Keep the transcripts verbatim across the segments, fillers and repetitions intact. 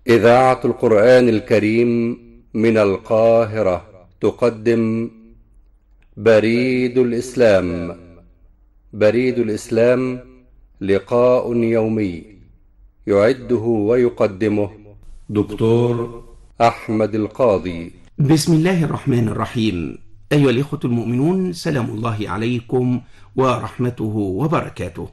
إذاعة القرآن الكريم من القاهرة تقدم بريد الإسلام. بريد الإسلام لقاء يومي يعده ويقدمه دكتور أحمد القاضي. بسم الله الرحمن الرحيم. أيها الإخوة المؤمنون، سلام الله عليكم ورحمته وبركاته،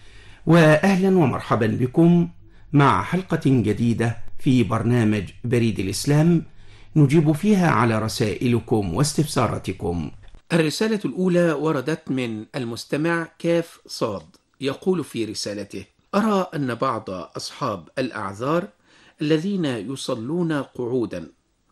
وأهلا ومرحبا بكم مع حلقة جديدة في برنامج بريد الإسلام نجيب فيها على رسائلكم واستفساراتكم. الرسالة الأولى وردت من المستمع كاف صاد، يقول في رسالته: أرى أن بعض أصحاب الأعذار الذين يصلون قعودا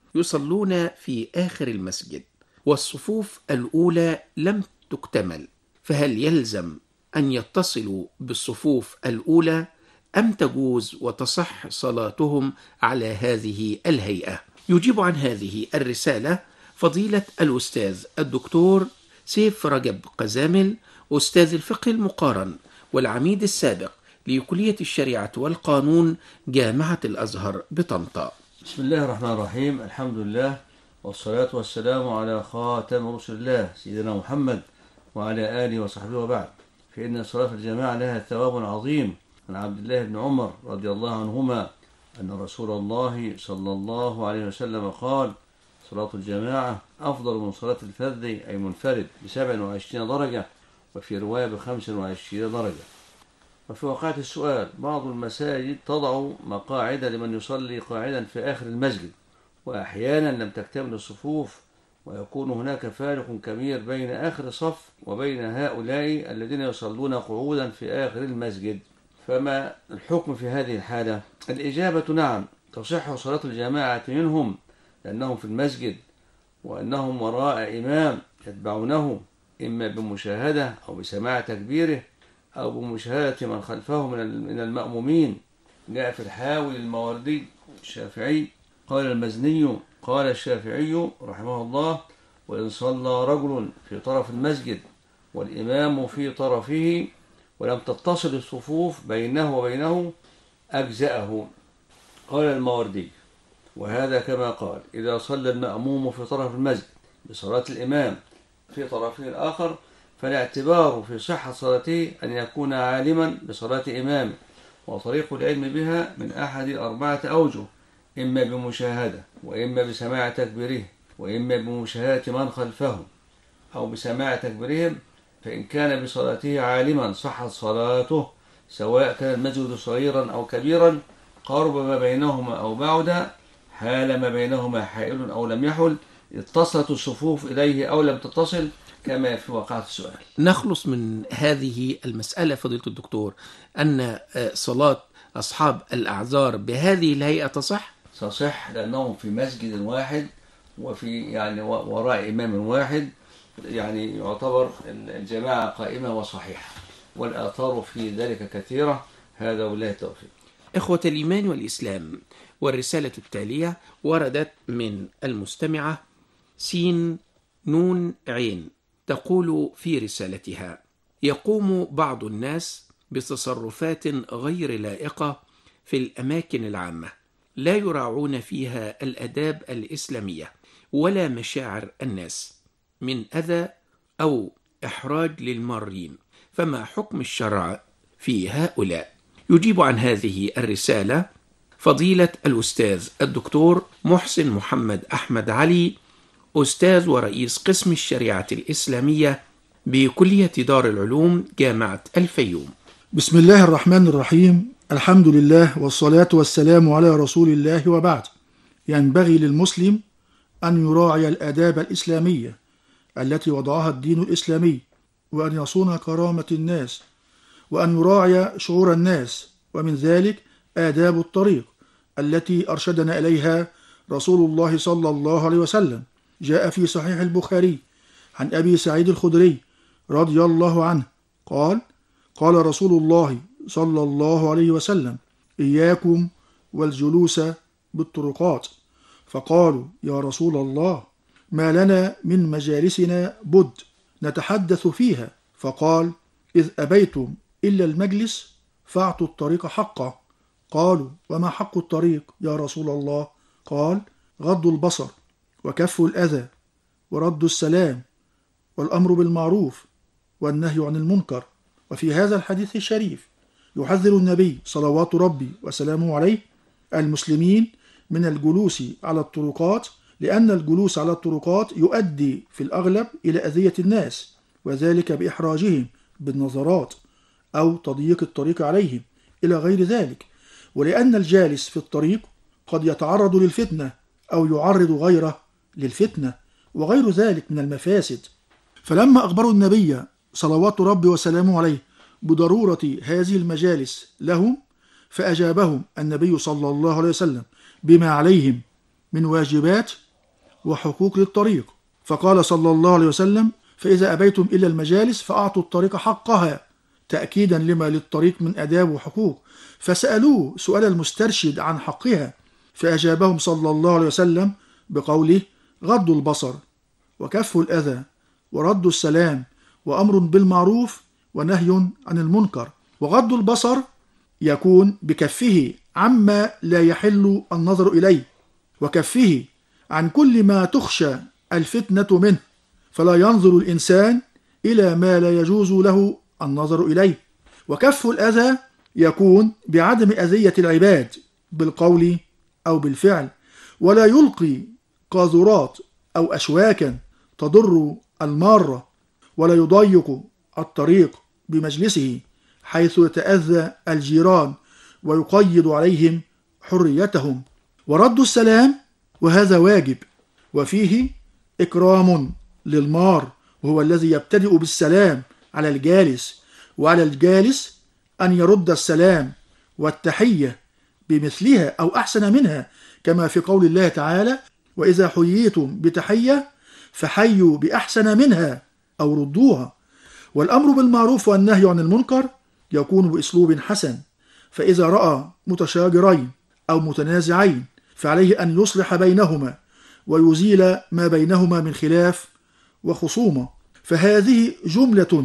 يصلون في آخر المسجد والصفوف الأولى لم تكتمل، فهل يلزم أن يتصلوا بالصفوف الأولى أم تجوز وتصح صلاتهم على هذه الهيئة؟ يجيب عن هذه الرسالة فضيلة الأستاذ الدكتور سيف رجب قزامل، أستاذ الفقه المقارن والعميد السابق لكلية الشريعة والقانون جامعة الأزهر بطنطا. بسم الله الرحمن الرحيم. الحمد لله والصلاة والسلام على خاتم رسل الله سيدنا محمد وعلى آله وصحبه وبعد. فإن صلاة الجماعة لها ثواب عظيم. عن عبد الله بن عمر رضي الله عنهما أن رسول الله صلى الله عليه وسلم قال: صلاة الجماعة أفضل من صلاة الفرد أي منفرد بسبع وعشرين درجة، وفي رواية بخمس وعشرين درجة. وفي واقعة السؤال، بعض المساجد تضع مقاعد لمن يصلي قاعدا في آخر المسجد، وأحيانا لم تكتمل الصفوف، ويكون هناك فارق كبير بين آخر صف وبين هؤلاء الذين يصلون قعودا في آخر المسجد. فما الحكم في هذه الحالة؟ الإجابة نعم، تصح صلاة الجماعة منهم لأنهم في المسجد، وأنهم وراء إمام يتبعونه إما بمشاهدة أو بسماع تكبيره أو بمشاهدة من خلفه من المأمومين. جاء في الحاوي الماوردي الشافعي قال المزني قال الشافعي رحمه الله: وإن صلى رجل في طرف المسجد والإمام في طرفه ولم تتصل الصفوف بينه وبينه أجزأه. قال الماوردي: وهذا كما قال، إذا صلى المأموم في طرف المسجد بصلاة الإمام في طرفه الآخر فالاعتبار في صحة صلاته أن يكون عالما بصلاة إمامه، وطريق العلم بها من أحد أربعة أوجه: إما بمشاهدة، وإما بسماع تكبيره، وإما بمشاهدة من خلفه، أو بسماع تكبيرهم. فإن كان بصلاته عالما صحت صلاته، سواء كان المسجد صغيرا أو كبيرا، قرب ما بينهما أو بعد، حال ما بينهما حائل أو لم يحل، اتصلت الصفوف إليه أو لم تتصل، كما في واقعة السؤال. نخلص من هذه المسألة فضيلة الدكتور أن صلاة أصحاب الأعذار بهذه الهيئة تصح؟ تصح لأنهم في مسجد واحد وفي يعني وراء إمام واحد، يعني يعتبر الجماعة قائمة وصحيحة، والآثار في ذلك كثيرة. هذا والله التوفيق. إخوة الإيمان والإسلام، والرسالة التالية وردت من المستمعة سين نون عين، تقول في رسالتها: يقوم بعض الناس بتصرفات غير لائقة في الأماكن العامة، لا يراعون فيها الآداب الإسلامية ولا مشاعر الناس من أذى أو إحراج للمارين، فما حكم الشرع في هؤلاء؟ يجيب عن هذه الرسالة فضيلة الأستاذ الدكتور محسن محمد أحمد علي، أستاذ ورئيس قسم الشريعة الإسلامية بكلية دار العلوم جامعة الفيوم. بسم الله الرحمن الرحيم. الحمد لله والصلاة والسلام على رسول الله، وبعد. ينبغي للمسلم أن يراعي الآداب الإسلامية التي وضعها الدين الإسلامي، وأن يصون كرامة الناس، وأن يراعي شعور الناس، ومن ذلك آداب الطريق التي أرشدنا إليها رسول الله صلى الله عليه وسلم. جاء في صحيح البخاري عن أبي سعيد الخدري رضي الله عنه قال: قال رسول الله صلى الله عليه وسلم: إياكم والجلوس بالطرقات. فقالوا: يا رسول الله، ما لنا من مجالسنا بد نتحدث فيها. فقال: إذ أبيتم إلا المجلس فاعطوا الطريق حقه. قالوا: وما حق الطريق يا رسول الله؟ قال: غض البصر، وكف الأذى، ورد السلام، والأمر بالمعروف، والنهي عن المنكر. وفي هذا الحديث الشريف يحذر النبي صلوات ربي وسلامه عليه المسلمين من الجلوس على الطرقات، لأن الجلوس على الطرقات يؤدي في الأغلب إلى أذية الناس، وذلك بإحراجهم بالنظرات أو تضييق الطريق عليهم إلى غير ذلك، ولأن الجالس في الطريق قد يتعرض للفتنة أو يعرض غيره للفتنة وغير ذلك من المفاسد. فلما أخبروا النبي صلوات ربي وسلامه عليه بضرورة هذه المجالس لهم، فأجابهم النبي صلى الله عليه وسلم بما عليهم من واجبات وحقوق للطريق، فقال صلى الله عليه وسلم: فإذا أبيتم إلا المجالس فأعطوا الطريق حقها، تأكيدا لما للطريق من آداب وحقوق. فسألوه سؤال المسترشد عن حقها، فأجابهم صلى الله عليه وسلم بقوله: غض البصر، وكف الأذى، ورد السلام، وأمر بالمعروف، ونهي عن المنكر. وغض البصر يكون بكفه عما لا يحل النظر إليه، وكفه عن كل ما تخشى الفتنة منه، فلا ينظر الإنسان إلى ما لا يجوز له النظر إليه. وكف الأذى يكون بعدم أذية العباد بالقول أو بالفعل، ولا يلقي قاذورات أو أشواكا تضر المارة، ولا يضيق الطريق بمجلسه حيث يتأذى الجيران ويقيد عليهم حريتهم. ورد السلام، وهذا واجب، وفيه إكرام للمار، وهو الذي يبتدئ بالسلام على الجالس، وعلى الجالس أن يرد السلام والتحية بمثلها أو أحسن منها، كما في قول الله تعالى: وإذا حييتم بتحية فحيوا بأحسن منها أو ردوها. والأمر بالمعروف والنهي عن المنكر يكون بأسلوب حسن، فإذا رأى متشاجرين أو متنازعين فعليه أن يصلح بينهما ويزيل ما بينهما من خلاف وخصومة. فهذه جملة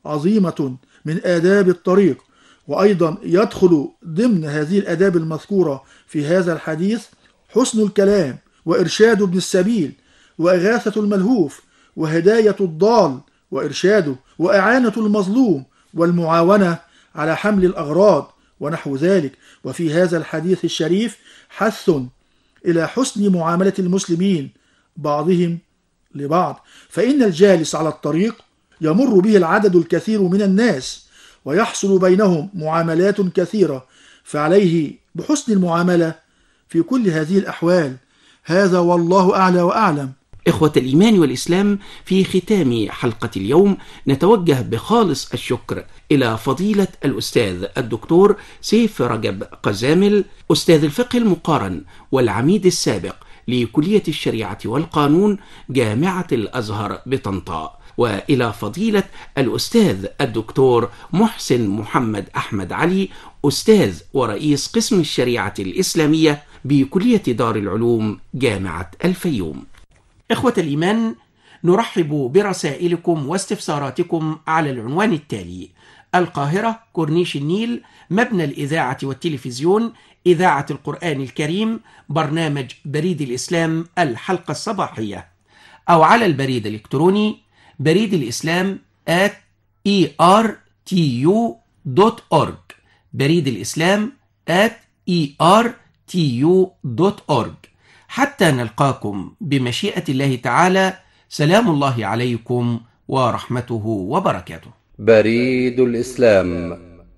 عظيمة من آداب الطريق. وأيضا يدخل ضمن هذه الآداب المذكورة في هذا الحديث حسن الكلام، وإرشاد ابن السبيل، وإغاثة الملهوف، وهداية الضال وإرشاده، وإعانة المظلوم، والمعاونة على حمل الأغراض ونحو ذلك. وفي هذا الحديث الشريف حث إلى حسن معاملة المسلمين بعضهم لبعض، فإن الجالس على الطريق يمر به العدد الكثير من الناس ويحصل بينهم معاملات كثيرة، فعليه بحسن المعاملة في كل هذه الأحوال. هذا والله أعلى وأعلم. إخوة الإيمان والإسلام، في ختام حلقة اليوم نتوجه بخالص الشكر إلى فضيلة الأستاذ الدكتور سيف رجب قزامل، أستاذ الفقه المقارن والعميد السابق لكلية الشريعة والقانون جامعة الأزهر بطنطا، وإلى فضيلة الأستاذ الدكتور محسن محمد أحمد علي، أستاذ ورئيس قسم الشريعة الإسلامية بكلية دار العلوم جامعة الفيوم. إخوة الإيمان، نرحب برسائلكم واستفساراتكم على العنوان التالي: القاهرة، كورنيش النيل، مبنى الإذاعة والتلفزيون، إذاعة القرآن الكريم، برنامج بريد الإسلام الحلقة الصباحية، أو على البريد الإلكتروني بريد الإسلام at e r t u dot org، بريد الإسلام at e r t u dot org. حتى نلقاكم بمشيئة الله تعالى، سلام الله عليكم ورحمته وبركاته. بريد الإسلام.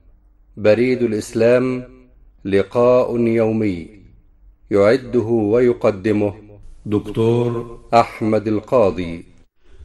بريد الإسلام لقاء يومي يعده ويقدمه دكتور أحمد القاضي.